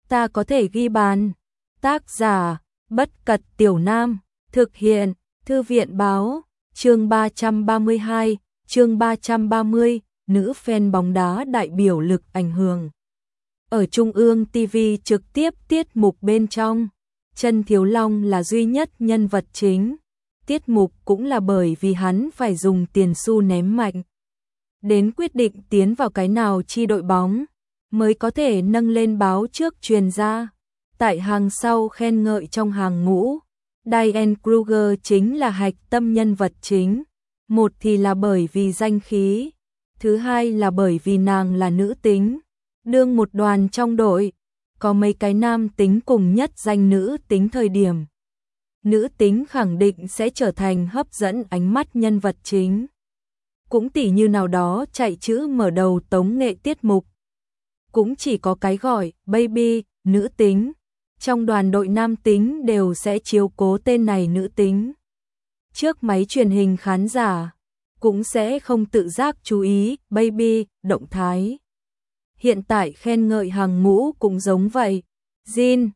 ta có thể ghi bàn. Tác giả, Bất Cật Tiểu Nam, thực hiện, Thư viện báo, chương 332, chương 330, nữ fan bóng đá đại biểu lực ảnh hưởng. Ở Trung ương TV trực tiếp tiết mục bên trong, Trần Thiếu Long là duy nhất nhân vật chính. Tiết mục cũng là bởi vì hắn phải dùng tiền xu ném mạnh đến quyết định tiến vào cái nào chi đội bóng mới có thể nâng lên báo trước truyền ra. Tại hàng sau khen ngợi trong hàng ngũ, Diane Kruger chính là hạch tâm nhân vật chính. Một thì là bởi vì danh khí, thứ hai là bởi vì nàng là nữ tính. Đương một đoàn trong đội, có mấy cái nam tính cùng nhất danh nữ tính thời điểm. Nữ tính khẳng định sẽ trở thành hấp dẫn ánh mắt nhân vật chính. Cũng tỉ như nào đó chạy chữ mở đầu tống nghệ tiết mục. Cũng chỉ có cái gọi baby, nữ tính. Trong đoàn đội nam tính đều sẽ chiếu cố tên này nữ tính. Trước máy truyền hình khán giả, cũng sẽ không tự giác chú ý baby, động thái. Hiện tại khen ngợi hàng ngũ cũng giống vậy. Jean,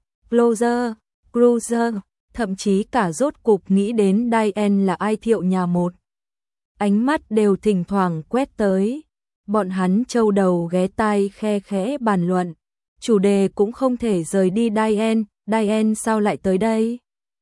Kruger, thậm chí cả rốt cục nghĩ đến Diane là ai Thiệu nhà một. Ánh mắt đều thỉnh thoảng quét tới. Bọn hắn châu đầu ghé tai khe khẽ bàn luận. Chủ đề cũng không thể rời đi Diane sao lại tới đây?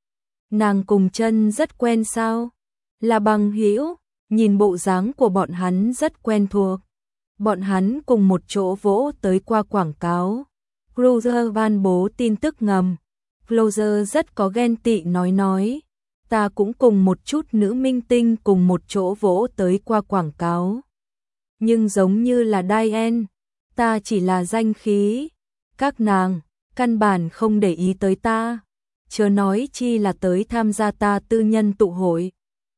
Nàng cùng Chân rất quen sao? Là bằng hữu, nhìn bộ dáng của bọn hắn rất quen thuộc. Bọn hắn cùng một chỗ vỗ tới qua quảng cáo. Kruger ban bố tin tức ngầm. Kruger rất có ghen tị nói. Ta cũng cùng một chút nữ minh tinh cùng một chỗ vỗ tới qua quảng cáo. Nhưng giống như là Diane, ta chỉ là danh khí. Các nàng, căn bản không để ý tới ta. Chớ nói chi là tới tham gia ta tư nhân tụ hội.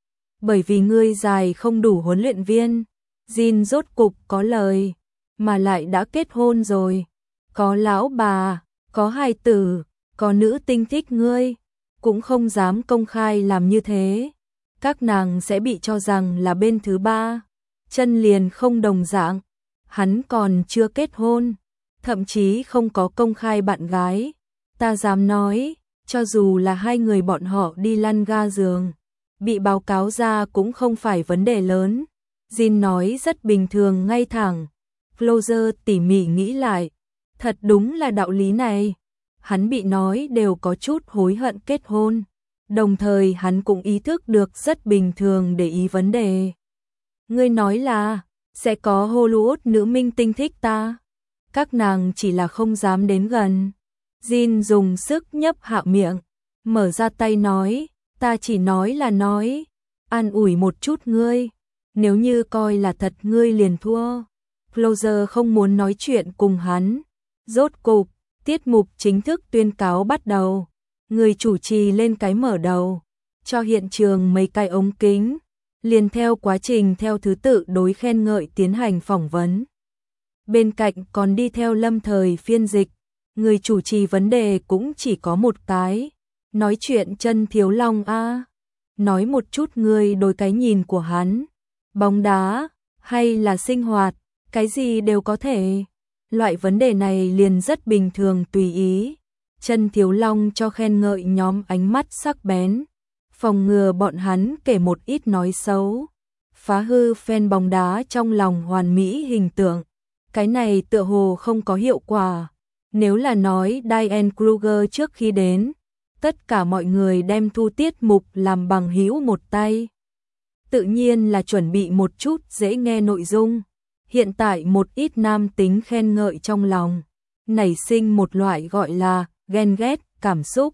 Bởi vì ngươi dài không đủ huấn luyện viên. Jean rốt cục có lời, mà lại đã kết hôn rồi. Có lão bà, có hài tử, có nữ tinh thích ngươi. Cũng không dám công khai làm như thế. Các nàng sẽ bị cho rằng là bên thứ ba. Chân liền không đồng dạng. Hắn còn chưa kết hôn, thậm chí không có công khai bạn gái. Ta dám nói, cho dù là hai người bọn họ đi lăn ga giường, bị báo cáo ra cũng không phải vấn đề lớn. Jean nói rất bình thường ngay thẳng. Kruger tỉ mỉ nghĩ lại, thật đúng là đạo lý này. Hắn bị nói đều có chút hối hận kết hôn. Đồng thời hắn cũng ý thức được rất bình thường để ý vấn đề. Ngươi nói là, sẽ có Hollywood nữ minh tinh thích ta. Các nàng chỉ là không dám đến gần. Jean dùng sức nhấp hạ miệng, mở ra tay nói, ta chỉ nói là nói, an ủi một chút ngươi. Nếu như coi là thật ngươi liền thua. Kruger không muốn nói chuyện cùng hắn. Rốt cục, tiết mục chính thức tuyên cáo bắt đầu. Người chủ trì lên cái mở đầu, cho hiện trường mấy cái ống kính, liền theo quá trình theo thứ tự đối khen ngợi tiến hành phỏng vấn. Bên cạnh còn đi theo lâm thời phiên dịch. Người chủ trì vấn đề cũng chỉ có một cái. Nói chuyện Trần Thiếu Long a, nói một chút ngươi đối cái nhìn của hắn. Bóng đá, hay là sinh hoạt, cái gì đều có thể. Loại vấn đề này liền rất bình thường tùy ý. Trần Thiếu Long cho khen ngợi nhóm ánh mắt sắc bén, phòng ngừa bọn hắn kể một ít nói xấu, phá hư fan bóng đá trong lòng hoàn mỹ hình tượng. Cái này tựa hồ không có hiệu quả. Nếu là nói Diane Kruger trước khi đến, tất cả mọi người đem thu tiết mục làm bằng hữu một tay. Tự nhiên là chuẩn bị một chút dễ nghe nội dung. Hiện tại một ít nam tính khen ngợi trong lòng, nảy sinh một loại gọi là ghen ghét cảm xúc.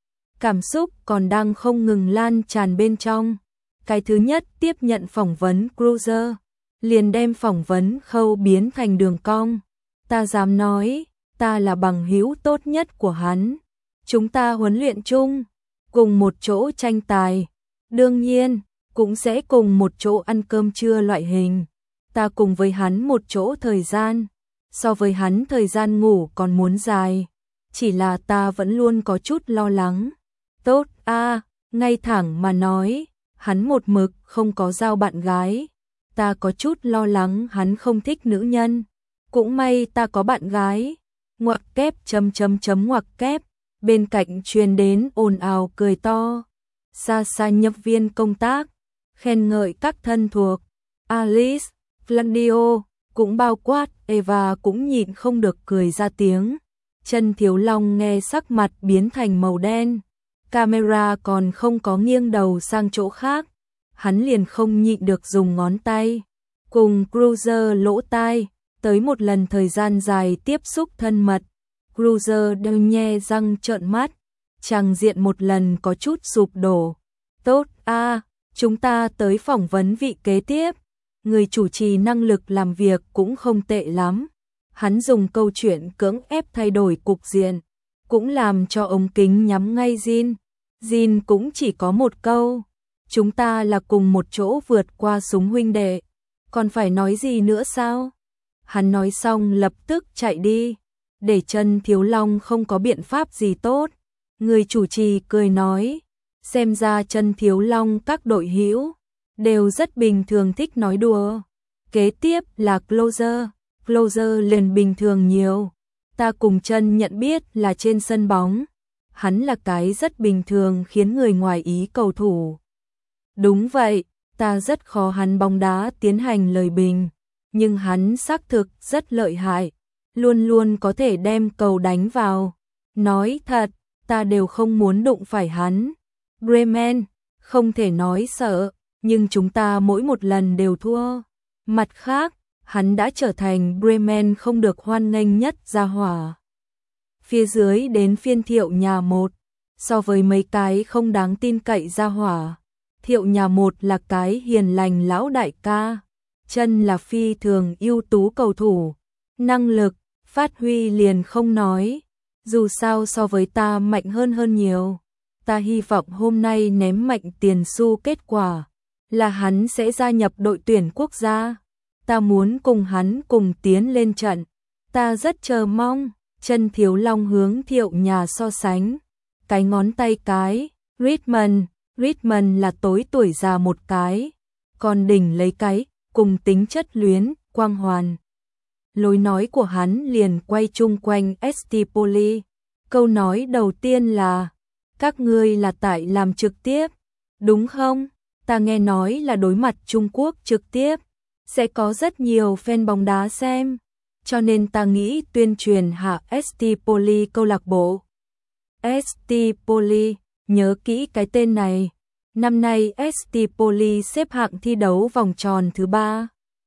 Cảm xúc còn đang không ngừng lan tràn bên trong. Cái thứ nhất tiếp nhận phỏng vấn Kruger, liền đem phỏng vấn khâu biến thành đường cong. Ta dám nói, ta là bằng hữu tốt nhất của hắn. Chúng ta huấn luyện chung, cùng một chỗ tranh tài. Đương nhiên, cũng sẽ cùng một chỗ ăn cơm trưa loại hình. Ta cùng với hắn một chỗ thời gian, so với hắn thời gian ngủ còn muốn dài. Chỉ là ta vẫn luôn có chút lo lắng. Tốt a, ngay thẳng mà nói, hắn một mực không có giao bạn gái. Ta có chút lo lắng hắn không thích nữ nhân. Cũng may ta có bạn gái. ngoặc kép ngoặc kép, bên cạnh truyền đến ồn ào cười to. Xa xa nhập viên công tác, khen ngợi các thân thuộc, Alice, Flandio, cũng bao quát, Eva cũng nhịn không được cười ra tiếng. Chân Thiếu Long nghe sắc mặt biến thành màu đen, camera còn không có nghiêng đầu sang chỗ khác, hắn liền không nhịn được dùng ngón tay cùng Cruiser lỗ tai, tới một lần thời gian dài tiếp xúc thân mật. Cruiser đều nhe răng trợn mắt, tràng diện một lần có chút sụp đổ. Tốt a, chúng ta tới phỏng vấn vị kế tiếp. Người chủ trì năng lực làm việc cũng không tệ lắm. Hắn dùng câu chuyện cưỡng ép thay đổi cục diện, cũng làm cho ống kính nhắm ngay Jin. Jin cũng chỉ có một câu, chúng ta là cùng một chỗ vượt qua súng huynh đệ, còn phải nói gì nữa sao? Hắn nói xong lập tức chạy đi, để Chân Thiếu Long không có biện pháp gì tốt. Người chủ trì cười nói, xem ra Chân Thiếu Long các đội hữu đều rất bình thường thích nói đùa. Kế tiếp là Closer, Closer liền bình thường nhiều. Ta cùng Chân nhận biết là trên sân bóng, hắn là cái rất bình thường khiến người ngoài ý cầu thủ. Đúng vậy, ta rất khó hắn bóng đá tiến hành lời bình, nhưng hắn xác thực rất lợi hại, luôn luôn có thể đem cầu đánh vào. Nói thật, ta đều không muốn đụng phải hắn. Bremen, không thể nói sợ, nhưng chúng ta mỗi một lần đều thua. Mặt khác, hắn đã trở thành Bremen không được hoan nghênh nhất gia hỏa. Phía dưới đến phiên Thiệu nhà một, so với mấy cái không đáng tin cậy gia hỏa, Thiệu nhà một là cái hiền lành lão đại ca. Chân là phi thường ưu tú cầu thủ, năng lực, phát huy liền không nói, dù sao so với ta mạnh hơn nhiều. Ta hy vọng hôm nay ném mạnh tiền xu kết quả là hắn sẽ gia nhập đội tuyển quốc gia. Ta muốn cùng hắn cùng tiến lên trận, ta rất chờ mong. Chân Thiếu Long hướng Thiệu nhà so sánh, cái ngón tay cái, Ritman là tối tuổi già một cái, còn đỉnh lấy cái, cùng tính chất luyến, quang hoàn. Lối nói của hắn liền quay chung quanh Stipoli. Câu nói đầu tiên là, các ngươi là tại làm trực tiếp, đúng không? Ta nghe nói là đối mặt Trung Quốc trực tiếp, sẽ có rất nhiều fan bóng đá xem, cho nên ta nghĩ tuyên truyền hạ Stipoli câu lạc bộ. Stipoli, nhớ kỹ cái tên này. Năm nay Stipoli xếp hạng thi đấu vòng tròn thứ 3,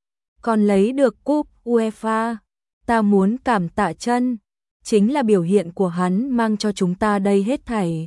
còn lấy được cúp UEFA. Ta muốn cảm tạ Chân, chính là biểu hiện của hắn mang cho chúng ta đây hết thảy.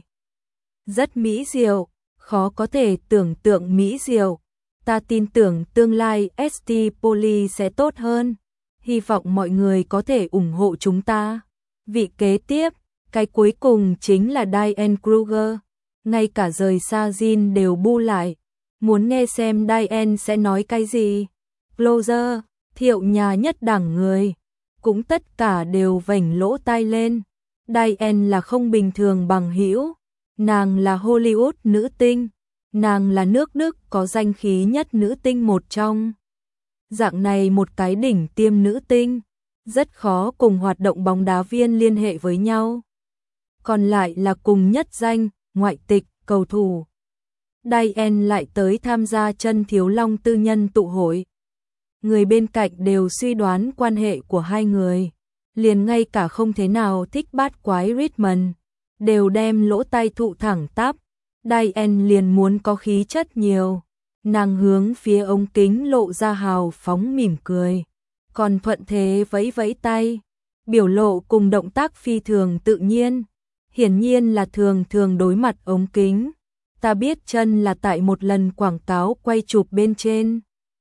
Rất mỹ diệu, khó có thể tưởng tượng mỹ diệu. Ta tin tưởng tương lai Stipoli sẽ tốt hơn. Hy vọng mọi người có thể ủng hộ chúng ta. Vị kế tiếp, cái cuối cùng chính là Diane Kruger. Ngay cả rời xa Jin đều bu lại, muốn nghe xem Diane sẽ nói cái gì. Closer, Thiệu nhà nhất đẳng người, cũng tất cả đều vểnh lỗ tai lên. Diane là không bình thường bằng hữu, nàng là Hollywood nữ tinh, nàng là nước Đức có danh khí nhất nữ tinh một trong. Dạng này một cái đỉnh tiêm nữ tinh, rất khó cùng hoạt động bóng đá viên liên hệ với nhau. Còn lại là cùng nhất danh, ngoại tịch, cầu thủ. Diane lại tới tham gia Chân Thiếu Long tư nhân tụ hội. Người bên cạnh đều suy đoán quan hệ của hai người, liền ngay cả không thế nào thích bát quái Ritman, đều đem lỗ tai thụ thẳng tắp. Diane liền muốn có khí chất nhiều, nàng hướng phía ống kính lộ ra hào phóng mỉm cười, còn thuận thế vẫy vẫy tay, biểu lộ cùng động tác phi thường tự nhiên. Hiển nhiên là thường đối mặt ống kính. Ta biết Chân là tại một lần quảng cáo quay chụp bên trên.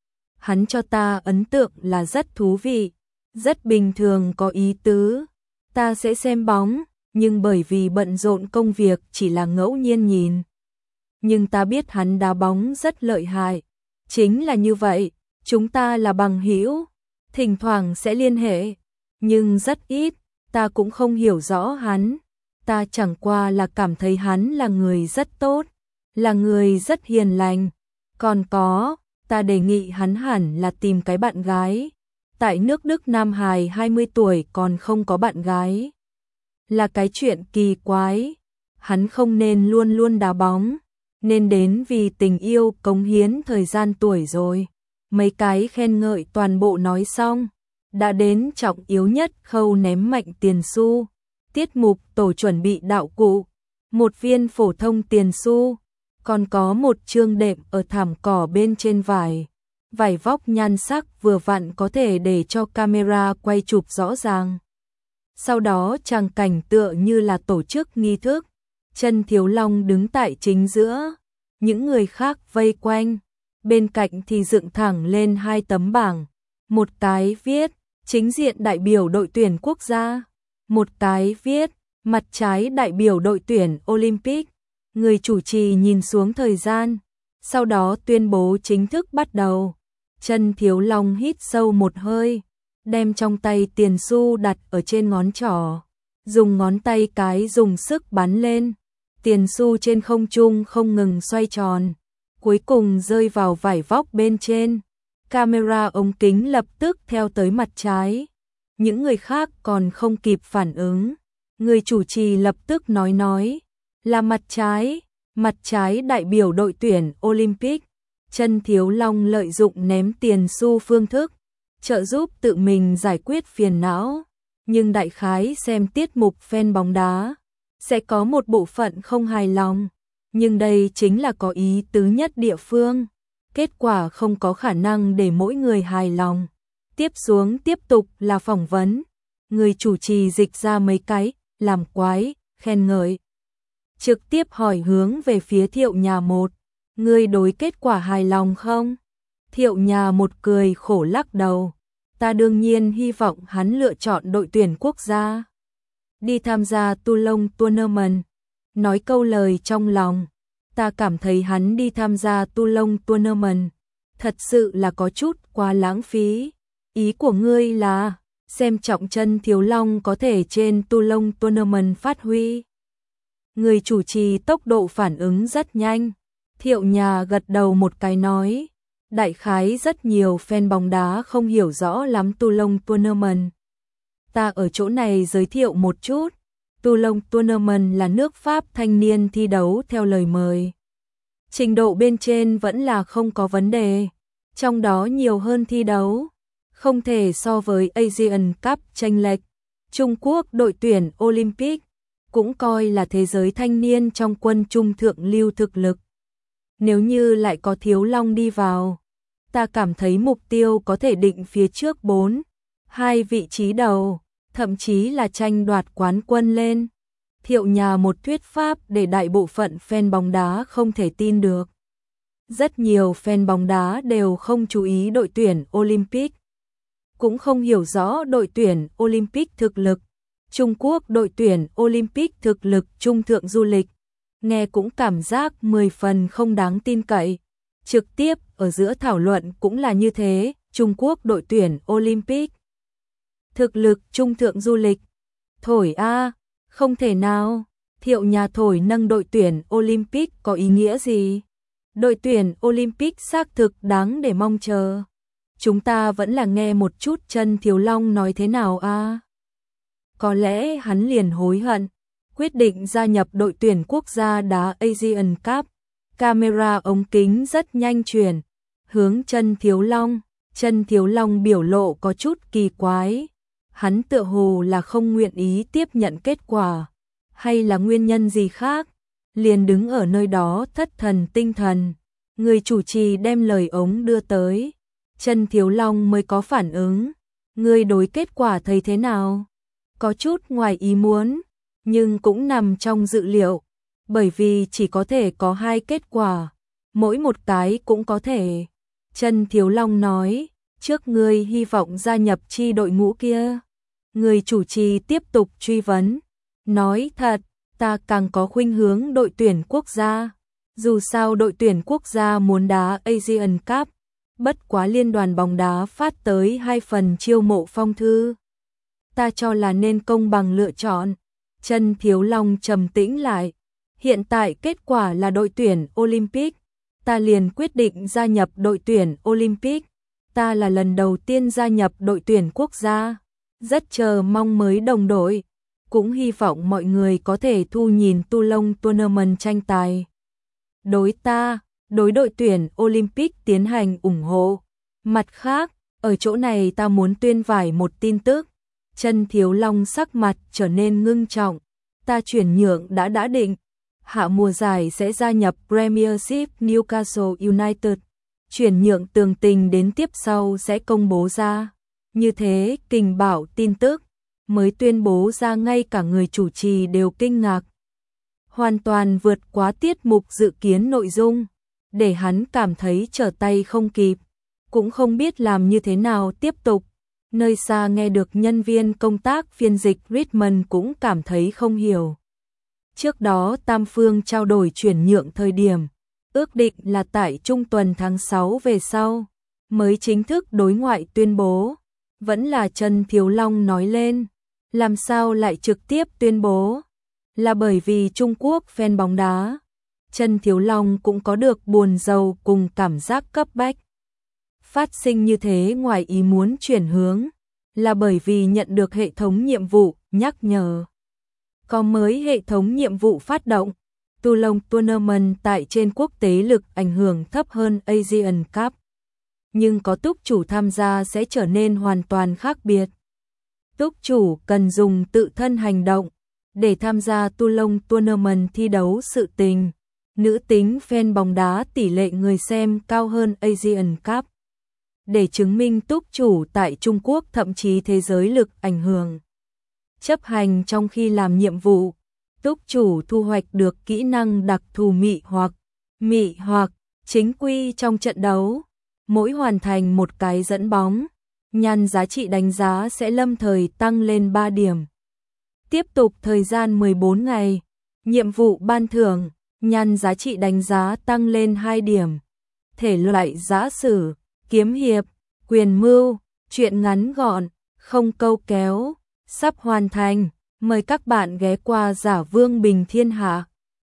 Hắn cho ta ấn tượng là rất thú vị, rất bình thường có ý tứ. Ta sẽ xem bóng, nhưng bởi vì bận rộn công việc chỉ là ngẫu nhiên nhìn. Nhưng ta biết hắn đá bóng rất lợi hại. Chính là như vậy, chúng ta là bằng hữu, thỉnh thoảng sẽ liên hệ, nhưng rất ít, ta cũng không hiểu rõ hắn. Ta chẳng qua là cảm thấy hắn là người rất tốt, là người rất hiền lành. Còn có, ta đề nghị hắn hẳn là tìm cái bạn gái. Tại nước Đức nam hài 20 tuổi còn không có bạn gái. Là cái chuyện kỳ quái. Hắn không nên luôn luôn đá bóng, nên đến vì tình yêu cống hiến thời gian tuổi rồi. Mấy cái khen ngợi toàn bộ nói xong, đã đến trọng yếu nhất khâu ném mạnh tiền xu. Tiết mục tổ chuẩn bị đạo cụ, một viên phổ thông tiền xu, còn có một chương đệm ở thảm cỏ bên trên vải. Vải vóc nhan sắc vừa vặn có thể để cho camera quay chụp rõ ràng. Sau đó trang cảnh tựa như là tổ chức nghi thức. Chân Thiếu Long đứng tại chính giữa, những người khác vây quanh, bên cạnh thì dựng thẳng lên hai tấm bảng, một cái viết chính diện đại biểu đội tuyển quốc gia, một cái viết mặt trái đại biểu đội tuyển Olympic. Người chủ trì nhìn xuống thời gian, sau đó tuyên bố chính thức bắt đầu. Chân Thiếu Long hít sâu một hơi, đem trong tay tiền xu đặt ở trên ngón trỏ, dùng ngón tay cái dùng sức bắn lên. Tiền xu trên không trung không ngừng xoay tròn, cuối cùng rơi vào vải vóc bên trên. Camera ống kính lập tức theo tới mặt trái. Những người khác còn không kịp phản ứng. Người chủ trì lập tức nói là mặt trái đại biểu đội tuyển Olympic. Chân Thiếu Long lợi dụng ném tiền xu phương thức, trợ giúp tự mình giải quyết phiền não. Nhưng đại khái xem tiết mục fan bóng đá, sẽ có một bộ phận không hài lòng, nhưng đây chính là có ý tứ nhất địa phương. Kết quả không có khả năng để mỗi người hài lòng. Tiếp xuống tiếp tục là phỏng vấn. Người chủ trì dịch ra mấy cái, làm quái, khen ngợi. Trực tiếp hỏi hướng về phía Thiệu Nhà Một. Ngươi đối kết quả hài lòng không? Thiệu Nhà Một cười khổ lắc đầu. Ta đương nhiên hy vọng hắn lựa chọn đội tuyển quốc gia. Đi tham gia Toulon Tournament. Nói câu lời trong lòng. Ta cảm thấy hắn đi tham gia Toulon Tournament thật sự là có chút quá lãng phí. Ý của ngươi là xem trọng Chân Thiếu Long có thể trên Toulon Tournament phát huy. Người chủ trì tốc độ phản ứng rất nhanh. Thiệu Nhà gật đầu một cái nói. Đại khái rất nhiều fan bóng đá không hiểu rõ lắm Toulon Tournament. Ta ở chỗ này giới thiệu một chút. Toulon Tournament là nước Pháp thanh niên thi đấu theo lời mời. Trình độ bên trên vẫn là không có vấn đề. Trong đó nhiều hơn thi đấu. Không thể so với Asian Cup chênh lệch. Trung Quốc đội tuyển Olympic cũng coi là thế giới thanh niên trong quân trung thượng lưu thực lực. Nếu như lại có Thiếu Long đi vào, ta cảm thấy mục tiêu có thể định phía trước 2 vị trí đầu, thậm chí là tranh đoạt quán quân lên. Thiệu Nhà Một thuyết pháp để đại bộ phận fan bóng đá không thể tin được. Rất nhiều fan bóng đá đều không chú ý đội tuyển Olympic, cũng không hiểu rõ đội tuyển Olympic thực lực. Trung Quốc đội tuyển Olympic thực lực trung thượng du lịch, nghe cũng cảm giác 10 phần không đáng tin cậy. Trực tiếp ở giữa thảo luận cũng là như thế. Trung Quốc đội tuyển Olympic thực lực trung thượng du lịch. Thổi a, không thể nào. Thiệu Nhà thổi nâng đội tuyển Olympic có ý nghĩa gì? Đội tuyển Olympic xác thực đáng để mong chờ. Chúng ta vẫn là nghe một chút Chân Thiếu Long nói thế nào a. Có lẽ hắn liền hối hận, quyết định gia nhập đội tuyển quốc gia đá Asian Cup. Camera ống kính rất nhanh chuyển hướng Chân Thiếu Long. Chân Thiếu Long biểu lộ có chút kỳ quái. Hắn tựa hồ là không nguyện ý tiếp nhận kết quả, hay là nguyên nhân gì khác, liền đứng ở nơi đó thất thần tinh thần. Người chủ trì đem lời ống đưa tới, Chân Thiếu Long mới có phản ứng. Ngươi đối kết quả thấy thế nào? Có chút ngoài ý muốn, nhưng cũng nằm trong dự liệu, bởi vì chỉ có thể có 2 kết quả, mỗi một cái cũng có thể. Chân Thiếu Long nói, trước ngươi hy vọng gia nhập chi đội ngũ kia. Người chủ trì tiếp tục truy vấn, nói thật, ta càng có khuynh hướng đội tuyển quốc gia. Dù sao đội tuyển quốc gia muốn đá Asian Cup, bất quá liên đoàn bóng đá phát tới 2 phần chiêu mộ phong thư. Ta cho là nên công bằng lựa chọn. Chân Thiếu Long trầm tĩnh lại. Hiện tại kết quả là đội tuyển Olympic. Ta liền quyết định gia nhập đội tuyển Olympic. ta là lần đầu tiên gia nhập đội tuyển quốc gia, rất chờ mong mới đồng đội, cũng hy vọng mọi người có thể thu nhìn Toulon Tournament tranh tài. Đối đội tuyển Olympic tiến hành ủng hộ. Mặt khác, ở chỗ này ta muốn tuyên vải một tin tức. Trần Thiếu Long sắc mặt trở nên ngưng trọng. Ta chuyển nhượng đã định. Hạ mùa giải sẽ gia nhập Premiership Newcastle United. Chuyển nhượng tường trình đến tiếp sau sẽ công bố ra. Như thế, Kình Bảo tin tức mới tuyên bố ra ngay cả người chủ trì đều kinh ngạc. Hoàn toàn vượt quá tiết mục dự kiến nội dung, để hắn cảm thấy trở tay không kịp, cũng không biết làm như thế nào tiếp tục. Nơi xa nghe được nhân viên công tác phiên dịch Richmond cũng cảm thấy không hiểu. Trước đó Tam Phương trao đổi chuyển nhượng thời điểm, ước định là tại trung tuần tháng 6 về sau, mới chính thức đối ngoại tuyên bố. Vẫn là Trần Thiếu Long nói lên, làm sao lại trực tiếp tuyên bố, là bởi vì Trung Quốc fan bóng đá. Trần Thiếu Long cũng có được buồn rầu cùng cảm giác cấp bách. Phát sinh như thế ngoài ý muốn chuyển hướng, là bởi vì nhận được hệ thống nhiệm vụ nhắc nhở. Có mới hệ thống nhiệm vụ phát động, Toulon Tournament tại trên quốc tế lực ảnh hưởng thấp hơn Asian Cup. Nhưng có túc chủ tham gia sẽ trở nên hoàn toàn khác biệt. Túc chủ cần dùng tự thân hành động để tham gia Toulon Tournament thi đấu sự tình. Nữ tính fan bóng đá tỷ lệ người xem cao hơn Asian Cup. Để chứng minh túc chủ tại Trung Quốc thậm chí thế giới lực ảnh hưởng. Chấp hành trong khi làm nhiệm vụ, túc chủ thu hoạch được kỹ năng đặc thù mị hoặc chính quy trong trận đấu. Mỗi hoàn thành một cái dẫn bóng, nhan giá trị đánh giá sẽ lâm thời tăng lên 3 điểm. Tiếp tục thời gian 14 ngày, nhiệm vụ ban thưởng, nhan giá trị đánh giá tăng lên 2 điểm. Thể loại giã sử, kiếm hiệp, quyền mưu, truyện ngắn gọn, không câu kéo, sắp hoàn thành. Mời các bạn ghé qua Giả Vương Bình Thiên Hạ.